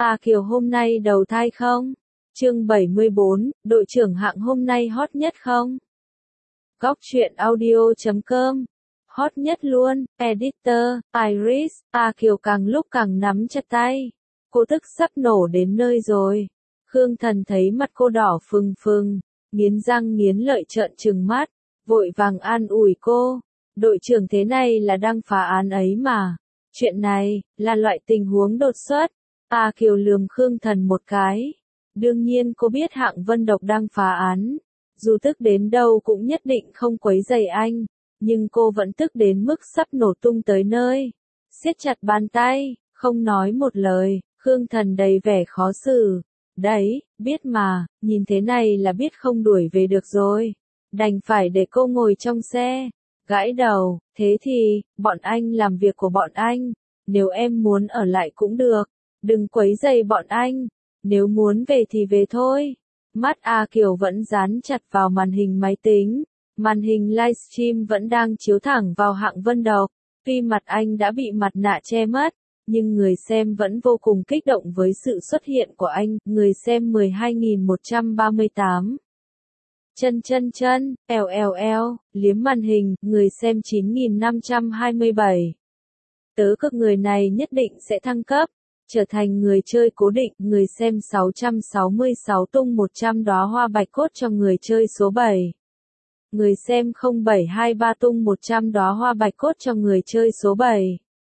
A Kiều hôm nay đầu thai không? Chương 74, đội trưởng hạng hôm nay hot nhất không? Góc truyện audio.com Hot nhất luôn, editor, Iris, A Kiều càng lúc càng nắm chặt tay. Cô tức sắp nổ đến nơi rồi. Khương Thần thấy mặt cô đỏ phừng phừng, nghiến răng nghiến lợi trợn trừng mắt, vội vàng an ủi cô. Đội trưởng thế này là đang phá án ấy mà. Chuyện này, là loại tình huống đột xuất. A Kiều lườm Khương Thần một cái. Đương nhiên cô biết Hạng Vân Độc đang phá án. Dù tức đến đâu cũng nhất định không quấy rầy anh. Nhưng cô vẫn tức đến mức sắp nổ tung tới nơi. Siết chặt bàn tay, không nói một lời, Khương Thần đầy vẻ khó xử. Đấy, biết mà, nhìn thế này là biết không đuổi về được rồi. Đành phải để cô ngồi trong xe. Gãi đầu, thế thì, bọn anh làm việc của bọn anh. Nếu em muốn ở lại cũng được. Đừng quấy rầy bọn anh. Nếu muốn về thì về thôi. Mắt A Kiều vẫn dán chặt vào màn hình máy tính. Màn hình livestream vẫn đang chiếu thẳng vào Hạng Vân Độc. Tuy mặt anh đã bị mặt nạ che mất, nhưng người xem vẫn vô cùng kích động với sự xuất hiện của anh. Người xem 12.138. Chân, eo, liếm màn hình, người xem 9.527. Tớ cực người này nhất định sẽ thăng cấp, trở thành người chơi cố định. Người xem 666 tung 100 đóa hoa bạch cốt cho người chơi số 7. Người xem 0723 tung 100 đóa hoa bạch cốt cho người chơi số 7.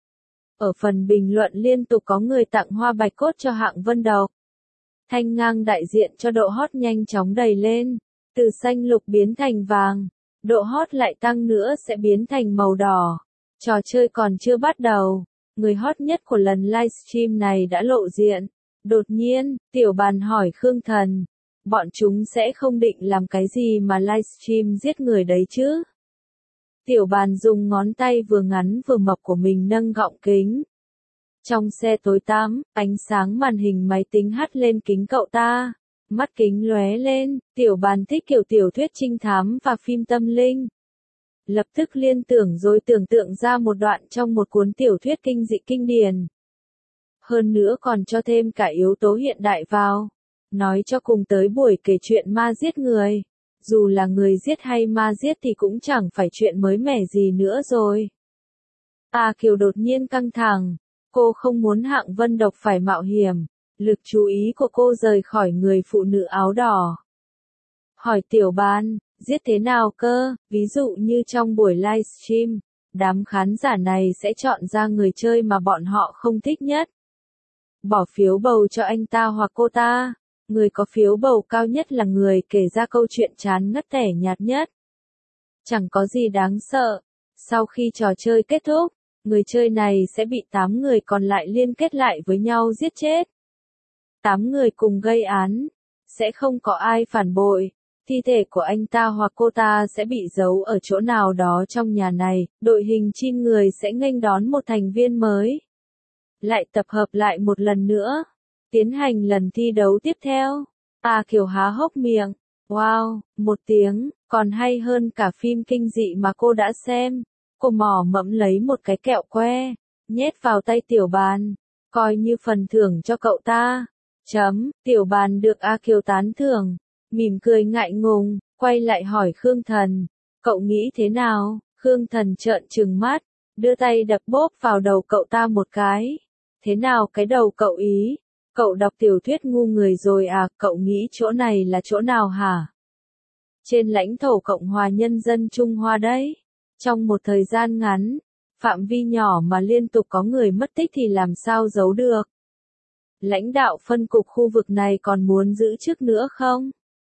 Ở phần bình luận liên tục có người tặng hoa bạch cốt cho Hạng Vân Độc. Thanh ngang đại diện cho độ hot nhanh chóng đầy lên, từ xanh lục biến thành vàng, độ hot lại tăng nữa sẽ biến thành màu đỏ. Trò chơi còn chưa bắt đầu, người hot nhất của lần livestream này đã lộ diện. Đột nhiên, Tiểu Bàn hỏi Khương Thần, bọn chúng sẽ không định làm cái gì mà livestream giết người đấy chứ? Tiểu Bàn dùng ngón tay vừa ngắn vừa mập của mình nâng gọng kính. Trong xe tối tăm, ánh sáng màn hình máy tính hắt lên kính cậu ta. Mắt kính lóe lên, Tiểu Bàn thích kiểu tiểu thuyết trinh thám và phim tâm linh. Lập tức liên tưởng rồi tưởng tượng ra một đoạn trong một cuốn tiểu thuyết kinh dị kinh điển. Hơn nữa còn cho thêm cả yếu tố hiện đại vào. Nói cho cùng tới buổi kể chuyện ma giết người. Dù là người giết hay ma giết thì cũng chẳng phải chuyện mới mẻ gì nữa rồi. A Kiều đột nhiên căng thẳng. Cô không muốn Hạng Vân Độc phải mạo hiểm. Lực chú ý của cô rời khỏi người phụ nữ áo đỏ. Hỏi Tiểu Bàn, giết thế nào cơ? Ví dụ như trong buổi livestream, đám khán giả này sẽ chọn ra người chơi mà bọn họ không thích nhất. Bỏ phiếu bầu cho anh ta hoặc cô ta. Người có phiếu bầu cao nhất là người kể ra câu chuyện chán ngắt tẻ nhạt nhất. Chẳng có gì đáng sợ. Sau khi trò chơi kết thúc, người chơi này sẽ bị 8 người còn lại liên kết lại với nhau giết chết. 8 người cùng gây án. Sẽ không có ai phản bội. Thi thể của anh ta hoặc cô ta sẽ bị giấu ở chỗ nào đó trong nhà này. Đội hình 9 người sẽ nghênh đón một thành viên mới. Lại tập hợp lại một lần nữa. Tiến hành lần thi đấu tiếp theo. A Kiều há hốc miệng. Wow, một tiếng, còn hay hơn cả phim kinh dị mà cô đã xem. Cô mỏ mẫm lấy một cái kẹo que, nhét vào tay Tiểu Bàn, coi như phần thưởng cho cậu ta. Tiểu Bàn được A Kiều tán thưởng, mỉm cười ngại ngùng, quay lại hỏi Khương Thần, cậu nghĩ thế nào? Khương Thần trợn trừng mắt, đưa tay đập bốp vào đầu cậu ta một cái. Thế nào cái đầu cậu ý? Cậu đọc tiểu thuyết ngu người rồi à? Cậu nghĩ chỗ này là chỗ nào hả? Trên lãnh thổ Cộng hòa Nhân dân Trung Hoa đấy. Trong một thời gian ngắn, phạm vi nhỏ mà liên tục có người mất tích thì làm sao giấu được? Lãnh đạo phân cục khu vực này còn muốn giữ chức nữa không?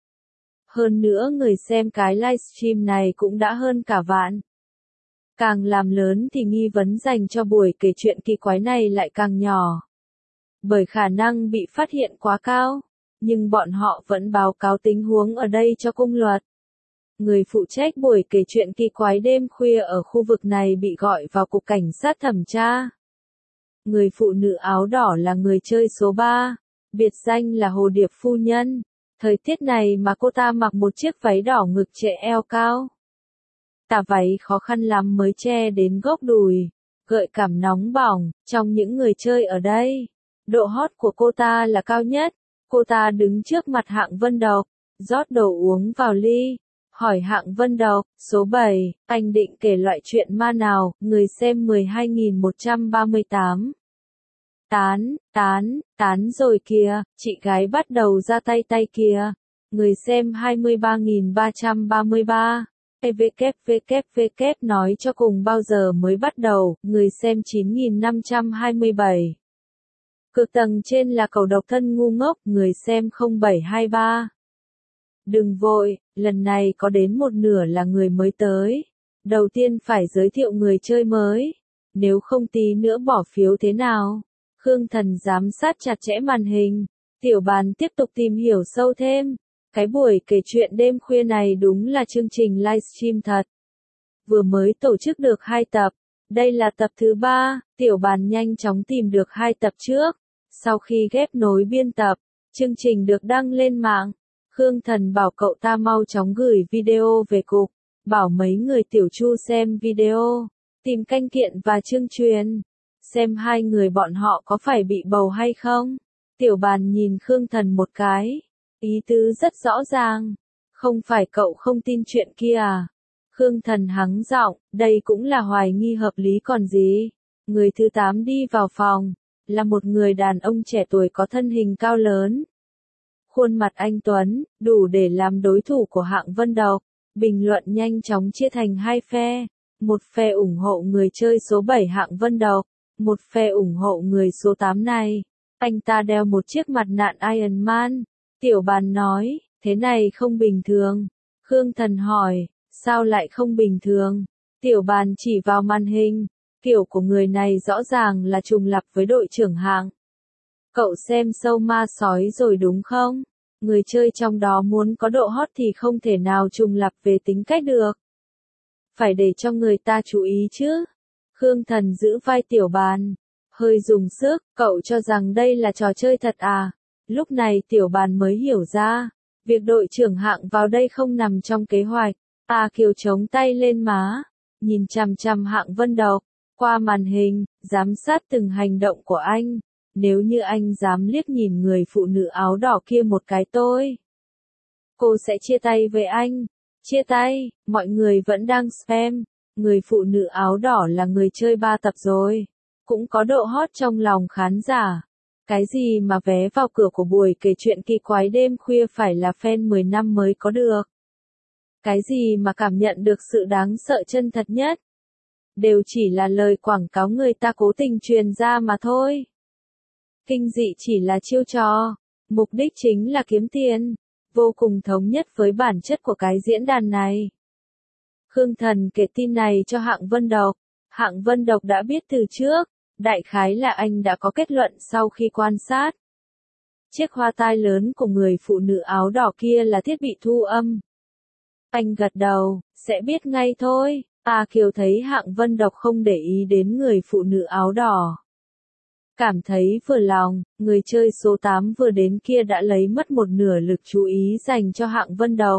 Hơn nữa người xem cái livestream này cũng đã hơn cả vạn. Càng làm lớn thì nghi vấn dành cho buổi kể chuyện kỳ quái này lại càng nhỏ. Bởi khả năng bị phát hiện quá cao, nhưng bọn họ vẫn báo cáo tình huống ở đây cho cung luật. Người phụ trách buổi kể chuyện kỳ quái đêm khuya ở khu vực này bị gọi vào cục cảnh sát thẩm tra. Người phụ nữ áo đỏ là người chơi số 3, biệt danh là Hồ Điệp Phu Nhân. Thời tiết này mà cô ta mặc một chiếc váy đỏ ngực trễ eo cao. Tà váy khó khăn lắm mới che đến gốc đùi, gợi cảm nóng bỏng trong những người chơi ở đây. Độ hot của cô ta là cao nhất. Cô ta đứng trước mặt Hạng Vân Độc, rót đồ uống vào ly. Hỏi Hạng Vân Độc, số 7, anh định kể loại chuyện ma nào? Người xem 12.138. Tán rồi kìa, chị gái bắt đầu ra tay kìa. Người xem 23.333. WWW nói cho cùng bao giờ mới bắt đầu, người xem 9.527. Cực tầng trên là cầu độc thân ngu ngốc, người xem 0723. Đừng vội, lần này có đến một nửa là người mới tới. Đầu tiên phải giới thiệu người chơi mới. Nếu không tí nữa bỏ phiếu thế nào? Khương Thần giám sát chặt chẽ màn hình. Tiểu Bàn tiếp tục tìm hiểu sâu thêm. Cái buổi kể chuyện đêm khuya này đúng là chương trình livestream thật. Vừa mới tổ chức được 2 tập. Đây là tập thứ 3, Tiểu Bàn nhanh chóng tìm được 2 tập trước. Sau khi ghép nối biên tập, chương trình được đăng lên mạng. Khương Thần bảo cậu ta mau chóng gửi video về cục, bảo mấy người Tiểu Chu xem video, tìm canh kiện và chương truyền, xem hai người bọn họ có phải bị bầu hay không. Tiểu Bàn nhìn Khương Thần một cái, ý tứ rất rõ ràng, không phải cậu không tin chuyện kia à? Khương Thần hắng giọng, đây cũng là hoài nghi hợp lý còn gì. Người thứ 8 đi vào phòng, là một người đàn ông trẻ tuổi có thân hình cao lớn. Khuôn mặt anh tuấn, đủ để làm đối thủ của Hạng Vân Độc. Bình luận nhanh chóng chia thành 2 phe. Một phe ủng hộ người chơi số 7 Hạng Vân Độc, một phe ủng hộ người số 8 này. Anh ta đeo một chiếc mặt nạ Iron Man. Tiểu Bàn nói, thế này không bình thường. Khương Thần hỏi, sao lại không bình thường? Tiểu Bàn chỉ vào màn hình. Kiểu của người này rõ ràng là trùng lặp với đội trưởng Hạng. Cậu xem sâu ma sói rồi đúng không? Người chơi trong đó muốn có độ hot thì không thể nào trùng lặp về tính cách được. Phải để cho người ta chú ý chứ. Khương Thần giữ vai Tiểu Bàn. Hơi dùng sức, cậu cho rằng đây là trò chơi thật à? Lúc này Tiểu Bàn mới hiểu ra. Việc đội trưởng Hạng vào đây không nằm trong kế hoạch. A Kiều chống tay lên má. Nhìn chằm chằm Hạng Vân Độc. Qua màn hình, giám sát từng hành động của anh. Nếu như anh dám liếc nhìn người phụ nữ áo đỏ kia một cái cô sẽ chia tay với anh. Chia tay, mọi người vẫn đang spam. Người phụ nữ áo đỏ là người chơi 3 tập rồi. Cũng có độ hot trong lòng khán giả. Cái gì mà vé vào cửa của buổi kể chuyện kỳ quái đêm khuya phải là fan 10 năm mới có được. Cái gì mà cảm nhận được sự đáng sợ chân thật nhất. Đều chỉ là lời quảng cáo người ta cố tình truyền ra mà thôi. Kinh dị chỉ là chiêu trò, mục đích chính là kiếm tiền, vô cùng thống nhất với bản chất của cái diễn đàn này. Khương Thần kể tin này cho Hạng Vân Độc. Hạng Vân Độc đã biết từ trước, đại khái là anh đã có kết luận sau khi quan sát. Chiếc hoa tai lớn của người phụ nữ áo đỏ kia là thiết bị thu âm. Anh gật đầu, sẽ biết ngay thôi. A Kiều thấy Hạng Vân Độc không để ý đến người phụ nữ áo đỏ. Cảm thấy vừa lòng, người chơi số 8 vừa đến kia đã lấy mất một nửa lực chú ý dành cho Hạng Vân Độc.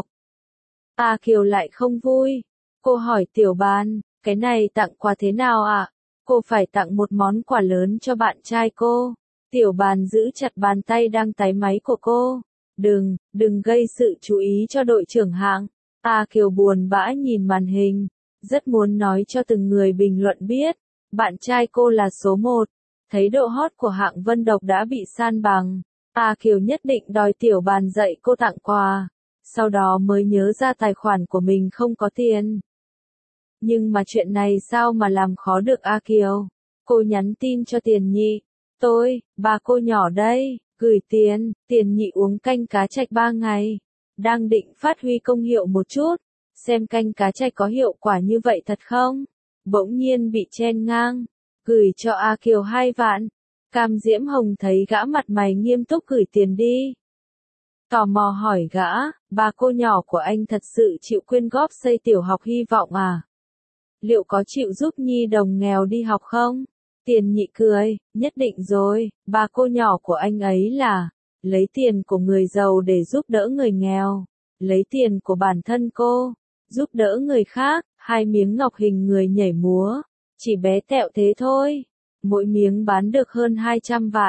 A Kiều lại không vui. Cô hỏi Tiểu Bàn, cái này tặng quà thế nào ạ? Cô phải tặng một món quà lớn cho bạn trai cô. Tiểu Bàn giữ chặt bàn tay đang tái máy của cô. Đừng gây sự chú ý cho đội trưởng Hạng. A Kiều buồn bã nhìn màn hình. Rất muốn nói cho từng người bình luận biết. Bạn trai cô là số 1. Thấy độ hot của Hạng Vân Độc đã bị san bằng. A Kiều nhất định đòi Tiểu Bàn dạy cô tặng quà. Sau đó mới nhớ ra tài khoản của mình không có tiền. Nhưng mà chuyện này sao mà làm khó được A Kiều? Cô nhắn tin cho Tiền Nhị. Bà cô nhỏ đây, gửi tiền. Tiền Nhị uống canh cá trạch 3 ngày. Đang định phát huy công hiệu một chút. Xem canh cá trạch có hiệu quả như vậy thật không? Bỗng nhiên bị chen ngang. Gửi cho A Kiều 2 vạn. Cam Diễm Hồng thấy gã mặt mày nghiêm túc gửi tiền đi. Tò mò hỏi gã, bà cô nhỏ của anh thật sự chịu quyên góp xây tiểu học hy vọng à? Liệu có chịu giúp nhi đồng nghèo đi học không? Tiền Nhị cười, nhất định rồi, bà cô nhỏ của anh ấy là lấy tiền của người giàu để giúp đỡ người nghèo, lấy tiền của bản thân cô, giúp đỡ người khác. 2 miếng ngọc hình người nhảy múa, chỉ bé tẹo thế thôi. Mỗi miếng bán được hơn 200 vạn.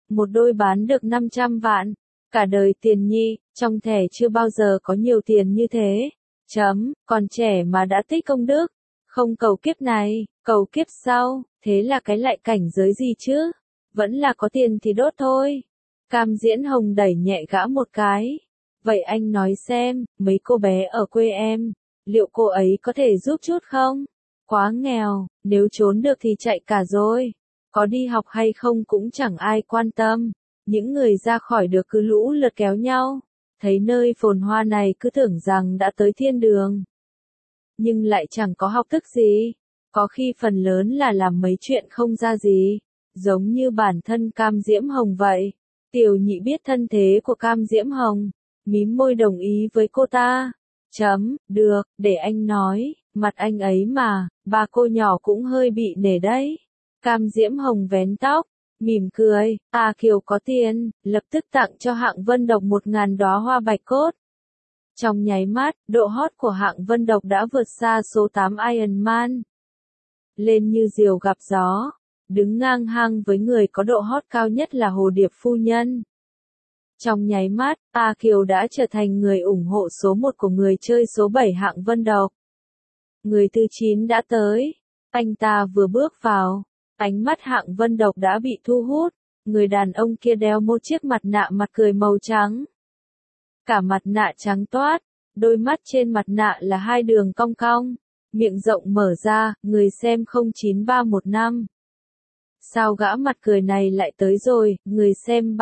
một đôi bán được 500 vạn. Cả đời tiền nhi, trong thẻ chưa bao giờ có nhiều tiền như thế. Còn trẻ mà đã tích công đức. Không cầu kiếp này, cầu kiếp sau, thế là cái lại cảnh giới gì chứ? Vẫn là có tiền thì đốt thôi. Cam Diễn Hồng đẩy nhẹ gã một cái. Vậy anh nói xem, mấy cô bé ở quê em, liệu cô ấy có thể giúp chút không? Quá nghèo, nếu trốn được thì chạy cả rồi. Có đi học hay không cũng chẳng ai quan tâm. Những người ra khỏi được cứ lũ lượt kéo nhau. Thấy nơi phồn hoa này cứ tưởng rằng đã tới thiên đường. Nhưng lại chẳng có học thức gì. Có khi phần lớn là làm mấy chuyện không ra gì. Giống như bản thân Cam Diễm Hồng vậy. Tiểu Nhị biết thân thế của Cam Diễm Hồng. Mím môi đồng ý với cô ta. Được, để anh nói, mặt anh ấy mà, bà cô nhỏ cũng hơi bị nể đấy. Cam Diễm Hồng vén tóc, mỉm cười, Kiều có tiền, lập tức tặng cho Hạng Vân Độc 1000 đóa hoa bạch cốt. Trong nháy mắt, độ hot của Hạng Vân Độc đã vượt xa số 8 Iron Man. Lên như diều gặp gió, đứng ngang hàng với người có độ hot cao nhất là Hồ Điệp Phu Nhân. Trong nháy mắt, Kiều đã trở thành người ủng hộ số 1 của người chơi số 7 Hạng Vân Độc. Người thứ 9 đã tới. Anh ta vừa bước vào, ánh mắt Hạng Vân Độc đã bị thu hút. Người đàn ông kia đeo một chiếc mặt nạ mặt cười màu trắng. Cả mặt nạ trắng toát, đôi mắt trên mặt nạ là hai đường cong cong, miệng rộng mở ra, người xem 09315. Sao gã mặt cười này lại tới rồi, người xem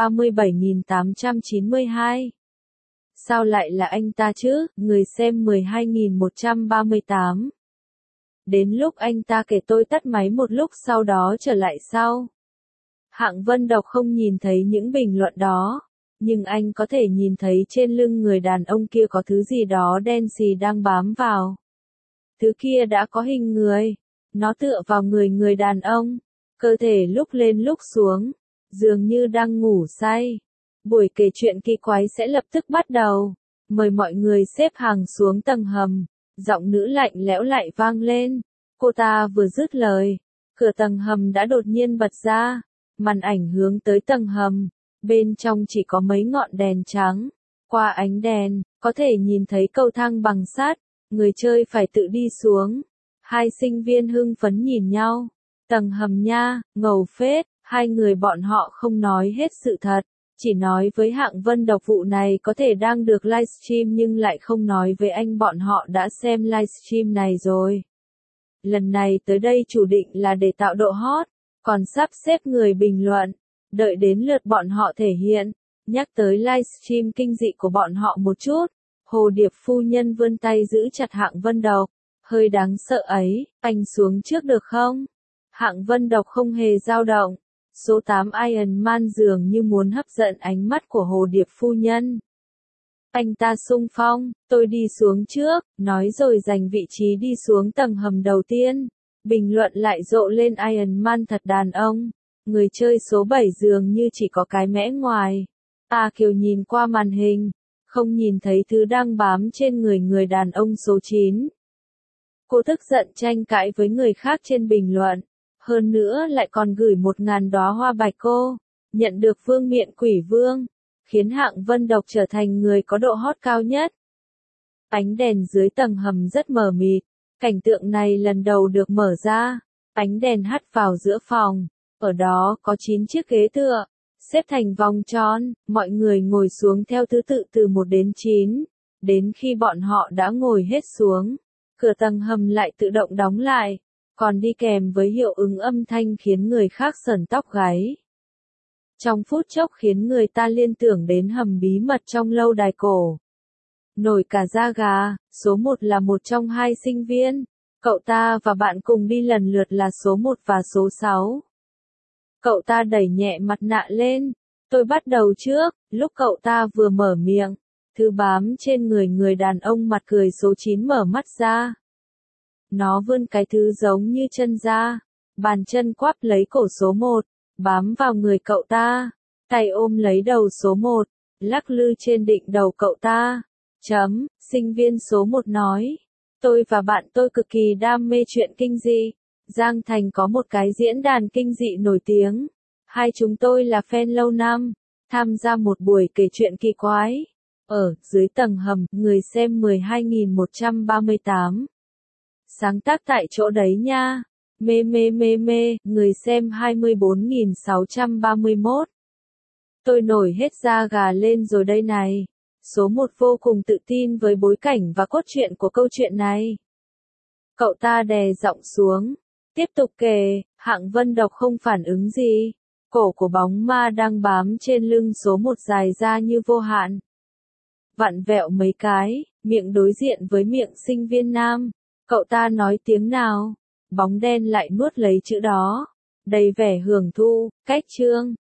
37.892. Sao lại là anh ta chứ, người xem 12.138. Đến lúc anh ta kể tôi tắt máy một lúc sau đó trở lại sau. Hạng Vân Độc không nhìn thấy những bình luận đó, nhưng anh có thể nhìn thấy trên lưng người đàn ông kia có thứ gì đó đen xì đang bám vào. Thứ kia đã có hình người, nó tựa vào người đàn ông. Cơ thể lúc lên lúc xuống, dường như đang ngủ say. Buổi kể chuyện kỳ quái sẽ lập tức bắt đầu. Mời mọi người xếp hàng xuống tầng hầm. Giọng nữ lạnh lẽo lại vang lên. Cô ta vừa dứt lời, cửa tầng hầm đã đột nhiên bật ra. Màn ảnh hướng tới tầng hầm. Bên trong chỉ có mấy ngọn đèn trắng. Qua ánh đèn, có thể nhìn thấy cầu thang bằng sắt. Người chơi phải tự đi xuống. Hai sinh viên hưng phấn nhìn nhau. Tầng hầm nha, ngầu phết, hai người bọn họ không nói hết sự thật, chỉ nói với Hạng Vân Độc vụ này có thể đang được livestream nhưng lại không nói với anh bọn họ đã xem livestream này rồi. Lần này tới đây chủ định là để tạo độ hot, còn sắp xếp người bình luận, đợi đến lượt bọn họ thể hiện, nhắc tới livestream kinh dị của bọn họ một chút. Hồ Điệp Phu Nhân vươn tay giữ chặt Hạng Vân Độc, hơi đáng sợ ấy, anh xuống trước được không? Hạng Vân Độc không hề dao động. Số 8 Iron Man dường như muốn hấp dẫn ánh mắt của Hồ Điệp Phu Nhân. Anh ta xung phong, tôi đi xuống trước, nói rồi giành vị trí đi xuống tầng hầm đầu tiên. Bình luận lại rộ lên Iron Man thật đàn ông. Người chơi số 7 dường như chỉ có cái mẽ ngoài. Kiều nhìn qua màn hình, không nhìn thấy thứ đang bám trên người đàn ông số 9. Cô tức giận tranh cãi với người khác trên bình luận. Hơn nữa lại còn gửi 1000 đóa hoa bạch cô, nhận được vương miện quỷ vương, khiến Hạng Vân Độc trở thành người có độ hot cao nhất. Ánh đèn dưới tầng hầm rất mờ mịt, cảnh tượng này lần đầu được mở ra, ánh đèn hắt vào giữa phòng, ở đó có 9 chiếc ghế tựa, xếp thành vòng tròn, mọi người ngồi xuống theo thứ tự từ 1 đến 9, đến khi bọn họ đã ngồi hết xuống, cửa tầng hầm lại tự động đóng lại. Còn đi kèm với hiệu ứng âm thanh khiến người khác sởn tóc gáy. Trong phút chốc khiến người ta liên tưởng đến hầm bí mật trong lâu đài cổ. Nổi cả da gà, số 1 là một trong hai sinh viên. Cậu ta và bạn cùng đi lần lượt là số 1 và số 6. Cậu ta đẩy nhẹ mặt nạ lên. Tôi bắt đầu trước, lúc cậu ta vừa mở miệng. Thứ bám trên người đàn ông mặt cười số 9 mở mắt ra. Nó vươn cái thứ giống như chân ra, bàn chân quắp lấy cổ số 1, bám vào người cậu ta, tay ôm lấy đầu số 1, lắc lư trên đỉnh đầu cậu ta. Sinh viên số 1 nói, tôi và bạn tôi cực kỳ đam mê chuyện kinh dị. Giang Thành có một cái diễn đàn kinh dị nổi tiếng. Hai chúng tôi là fan lâu năm, tham gia một buổi kể chuyện kỳ quái. Ở dưới tầng hầm, người xem 12.138. Sáng tác tại chỗ đấy nha. Mê mê mê mê, người xem 24.631. Tôi nổi hết da gà lên rồi đây này. Số 1 vô cùng tự tin với bối cảnh và cốt truyện của câu chuyện này. Cậu ta đè giọng xuống. Tiếp tục kể, Hạng Vân Độc không phản ứng gì. Cổ của bóng ma đang bám trên lưng số 1 dài ra như vô hạn. Vặn vẹo mấy cái, miệng đối diện với miệng sinh viên nam. Cậu ta nói tiếng nào? Bóng đen lại nuốt lấy chữ đó. Đầy vẻ hưởng thụ, cách chương.